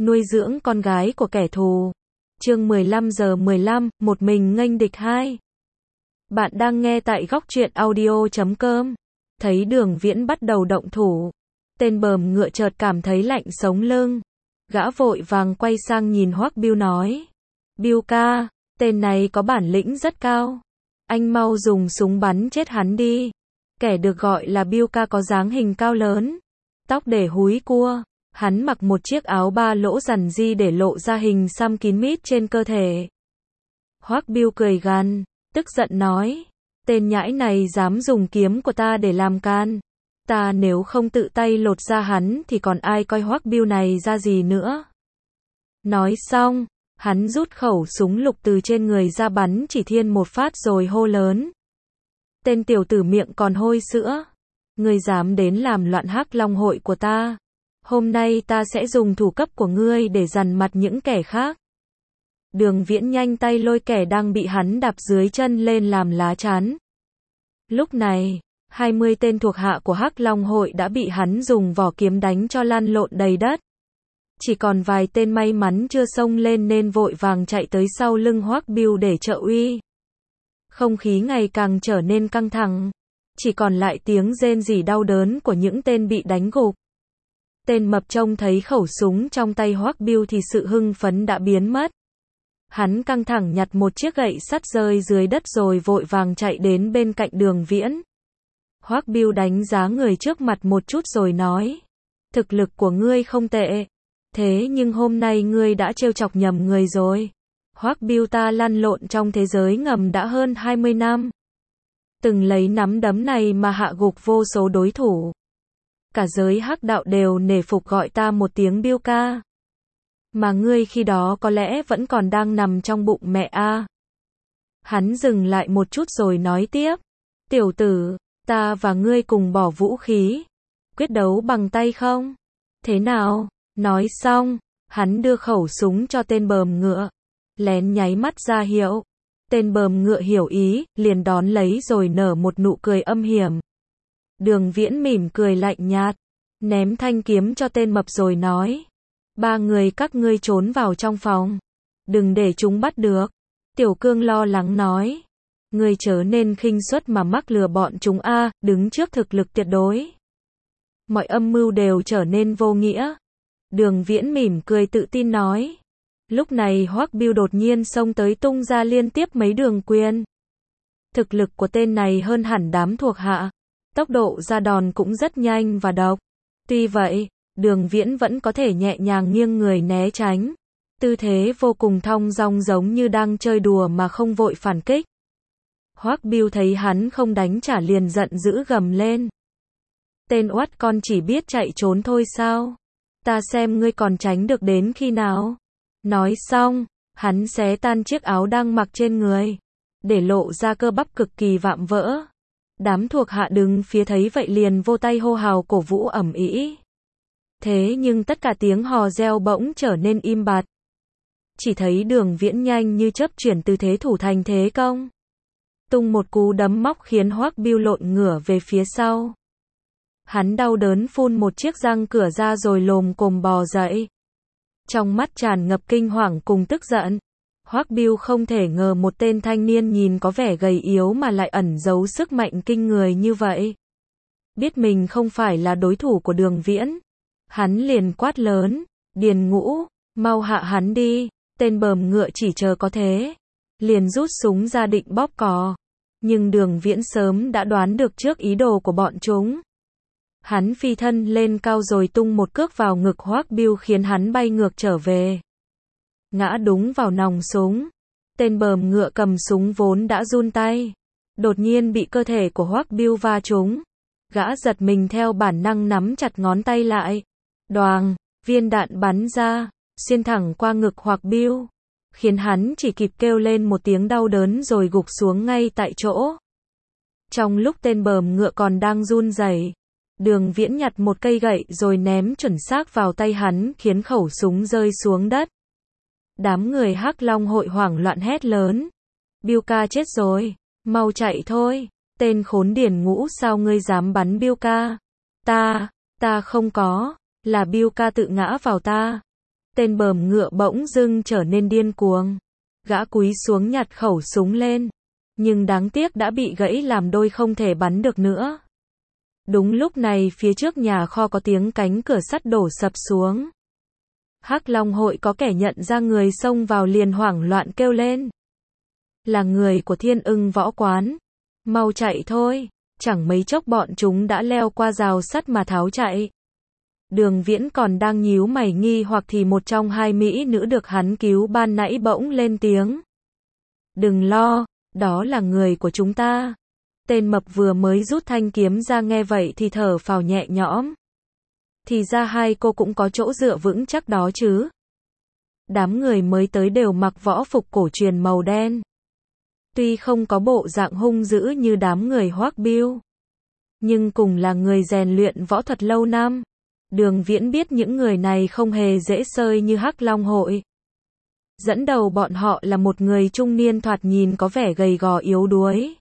nuôi dưỡng con gái của kẻ thù. Chương 15:15, một mình nghênh địch 2. Bạn đang nghe tại góc truyện audio.com. Thấy Đường Viễn bắt đầu động thủ, tên bờm ngựa chợt cảm thấy lạnh sống lưng. Gã vội vàng quay sang nhìn Hoắc Bưu nói: "Bưu ca, tên này có bản lĩnh rất cao. Anh mau dùng súng bắn chết hắn đi." Kẻ được gọi là Bưu ca có dáng hình cao lớn, tóc để húi cua. Hắn mặc một chiếc áo ba lỗ rằn ri để lộ ra hình xăm kín mít trên cơ thể. Hoắc Bưu cười gằn, tức giận nói: "Tên nhãi này dám dùng kiếm của ta để làm can. Ta nếu không tự tay lột ra hắn thì còn ai coi Hoắc Bưu này ra gì nữa." Nói xong, hắn rút khẩu súng lục từ trên người ra bắn chỉ thiên một phát rồi hô lớn: "Tên tiểu tử miệng còn hôi sữa, ngươi dám đến làm loạn Hắc Long hội của ta. Hôm nay ta sẽ dùng thủ cấp của ngươi để dằn mặt những kẻ khác." Đường Viễn nhanh tay lôi kẻ đang bị hắn đạp dưới chân lên làm lá chắn. Lúc này, 20 tên thuộc hạ của Hắc Long hội đã bị hắn dùng vỏ kiếm đánh cho lăn lộn đầy đất. Chỉ còn vài tên may mắn chưa xông lên nên vội vàng chạy tới sau lưng Hoắc Bưu để trợ uy. Không khí ngày càng trở nên căng thẳng, chỉ còn lại tiếng rên rỉ đau đớn của những tên bị đánh gục. Tên mập trông thấy khẩu súng trong tay Hoắc Bưu thì sự hưng phấn đã biến mất. Hắn căng thẳng nhặt một chiếc gậy sắt rơi dưới đất rồi vội vàng chạy đến bên cạnh Đường Viễn. Hoắc Bưu đánh giá người trước mặt một chút rồi nói: "Thực lực của ngươi không tệ. Thế nhưng hôm nay ngươi đã trêu chọc nhầm người rồi. Hoắc Bưu ta lăn lộn trong thế giới ngầm đã hơn 20 năm. Từng lấy nắm đấm này mà hạ gục vô số đối thủ. Cả giới Hắc đạo đều nể phục gọi ta một tiếng Bưu ca. Mà ngươi khi đó có lẽ vẫn còn đang nằm trong bụng mẹ a." Hắn dừng lại một chút rồi nói tiếp: "Tiểu tử, ta và ngươi cùng bỏ vũ khí. Quyết đấu bằng tay không? Thế nào?" Nói xong, hắn đưa khẩu súng cho tên bờm ngựa, lén nháy mắt ra hiệu. Tên bờm ngựa hiểu ý, liền đón lấy rồi nở một nụ cười âm hiểm. Đường Viễn mỉm cười lạnh nhạt, ném thanh kiếm cho tên mập rồi nói: "Ba người các ngươi trốn vào trong phòng, đừng để chúng bắt được." Tiểu Cương lo lắng nói: "Ngươi chớ nên khinh suất mà mắc lừa bọn chúng a, đứng trước thực lực tuyệt đối. Mọi âm mưu đều trở nên vô nghĩa." Đường Viễn mỉm cười tự tin nói. Lúc này Hoắc Bưu đột nhiên xông tới tung ra liên tiếp mấy đường quyền. Thực lực của tên này hơn hẳn đám thuộc hạ. Tốc độ ra đòn cũng rất nhanh và độc. Tuy vậy, Đường Viễn vẫn có thể nhẹ nhàng nghiêng người né tránh. Tư thế vô cùng thong dong giống như đang chơi đùa mà không vội phản kích. Hoắc Bưu thấy hắn không đánh trả liền giận dữ gầm lên: "Tên oắt con chỉ biết chạy trốn thôi sao? Ta xem ngươi còn tránh được đến khi nào." Nói xong, hắn xé tan chiếc áo đang mặc trên người, để lộ ra cơ bắp cực kỳ vạm vỡ. Đám thuộc hạ đứng phía thấy vậy liền vô tay hô hào cổ vũ ầm ĩ. Thế nhưng tất cả tiếng hò reo bỗng trở nên im bặt. Chỉ thấy Đường Viễn nhanh như chớp chuyển từ thế thủ thành thế công. Tung một cú đấm móc khiến Hoắc Bưu lộn ngửa về phía sau. Hắn đau đớn phun một chiếc răng cửa ra rồi lồm cồm bò dậy. Trong mắt tràn ngập kinh hoàng cùng tức giận. Hoắc Bưu không thể ngờ một tên thanh niên nhìn có vẻ gầy yếu mà lại ẩn giấu sức mạnh kinh người như vậy. Biết mình không phải là đối thủ của Đường Viễn, hắn liền quát lớn: "Điền Ngũ, mau hạ hắn đi." Tên bờm ngựa chỉ chờ có thế, liền rút súng ra định bóp cò. Nhưng Đường Viễn sớm đã đoán được trước ý đồ của bọn chúng. Hắn phi thân lên cao rồi tung một cước vào ngực Hoắc Bưu khiến hắn bay ngược trở về. Ngã đúng vào nòng súng. Tên bờm ngựa cầm súng vốn đã run tay. Đột nhiên bị cơ thể của Hoắc Bưu va trúng. Gã giật mình theo bản năng nắm chặt ngón tay lại. Đoàng, viên đạn bắn ra, xuyên thẳng qua ngực Hoắc Bưu, khiến hắn chỉ kịp kêu lên một tiếng đau đớn rồi gục xuống ngay tại chỗ. Trong lúc tên bờm ngựa còn đang run rẩy, Đường Viễn nhặt một cây gậy rồi ném chuẩn xác vào tay hắn khiến khẩu súng rơi xuống đất. Đám người Hắc Long hội hoảng loạn hét lớn: "Bưu ca chết rồi, mau chạy thôi." "Tên khốn Điền Ngũ, sao ngươi dám bắn Bưu ca?" Ta không có, là Bưu ca tự ngã vào ta." Tên bờm ngựa bỗng dưng trở nên điên cuồng. Gã cúi xuống nhặt khẩu súng lên. Nhưng đáng tiếc đã bị gãy làm đôi không thể bắn được nữa. Đúng lúc này phía trước nhà kho có tiếng cánh cửa sắt đổ sập xuống. Hắc Long hội có kẻ nhận ra người xông vào liền hoảng loạn kêu lên. Là người của Thiên Ưng Võ Quán. Mau chạy thôi. Chẳng mấy chốc bọn chúng đã leo qua rào sắt mà tháo chạy. Đường Viễn còn đang nhíu mày nghi hoặc thì một trong hai mỹ nữ được hắn cứu ban nãy bỗng lên tiếng. Đừng lo, đó là người của chúng ta. Tên mập vừa mới rút thanh kiếm ra nghe vậy thì thở phào nhẹ nhõm. Thì ra hai cô cũng có chỗ dựa vững chắc đó chứ. Đám người mới tới đều mặc võ phục cổ truyền màu đen. Tuy không có bộ dạng hung dữ như đám người Hoắc Bưu, nhưng cùng là người rèn luyện võ thuật lâu năm. Đường Viễn biết những người này không hề dễ sơi như Hắc Long hội. Dẫn đầu bọn họ là một người trung niên thoạt nhìn có vẻ gầy gò yếu đuối.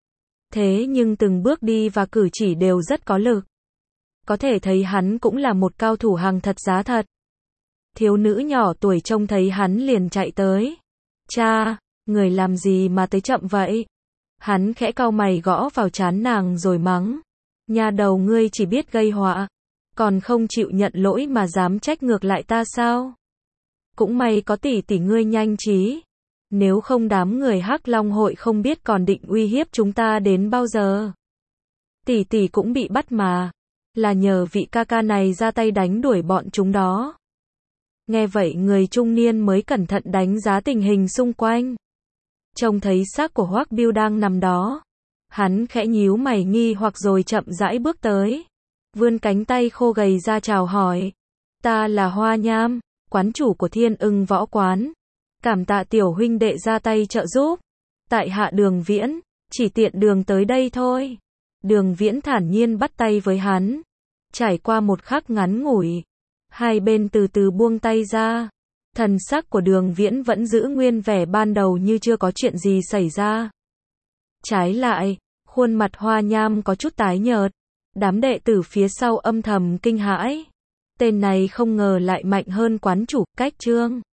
Thế nhưng từng bước đi và cử chỉ đều rất có lực. Có thể thấy hắn cũng là một cao thủ hàng thật giá thật. Thiếu nữ nhỏ tuổi trông thấy hắn liền chạy tới. Cha, người làm gì mà tới chậm vậy? Hắn khẽ cau mày gõ vào trán nàng rồi mắng. Nhà đầu ngươi chỉ biết gây họa. Còn không chịu nhận lỗi mà dám trách ngược lại ta sao? Cũng may có tỷ tỷ ngươi nhanh trí. Nếu không đám người Hắc Long hội không biết còn định uy hiếp chúng ta đến bao giờ. Tỷ tỷ cũng bị bắt mà. Là nhờ vị ca ca này ra tay đánh đuổi bọn chúng đó. Nghe vậy người trung niên mới cẩn thận đánh giá tình hình xung quanh. Trông thấy xác của Hoắc Bưu đang nằm đó. Hắn khẽ nhíu mày nghi hoặc rồi chậm rãi bước tới. Vươn cánh tay khô gầy ra chào hỏi. Ta là Hoa Nham, quán chủ của Thiên Ưng Võ Quán. Cảm tạ tiểu huynh đệ ra tay trợ giúp. Tại hạ Đường Viễn, chỉ tiện đường tới đây thôi. Đường Viễn thản nhiên bắt tay với hắn. Trải qua một khắc ngắn ngủi, hai bên từ từ buông tay ra. Thần sắc của Đường Viễn vẫn giữ nguyên vẻ ban đầu như chưa có chuyện gì xảy ra. Trái lại, khuôn mặt Hoa Nham có chút tái nhợt. Đám đệ tử phía sau âm thầm kinh hãi. Tên này không ngờ lại mạnh hơn quán chủ, cách Trương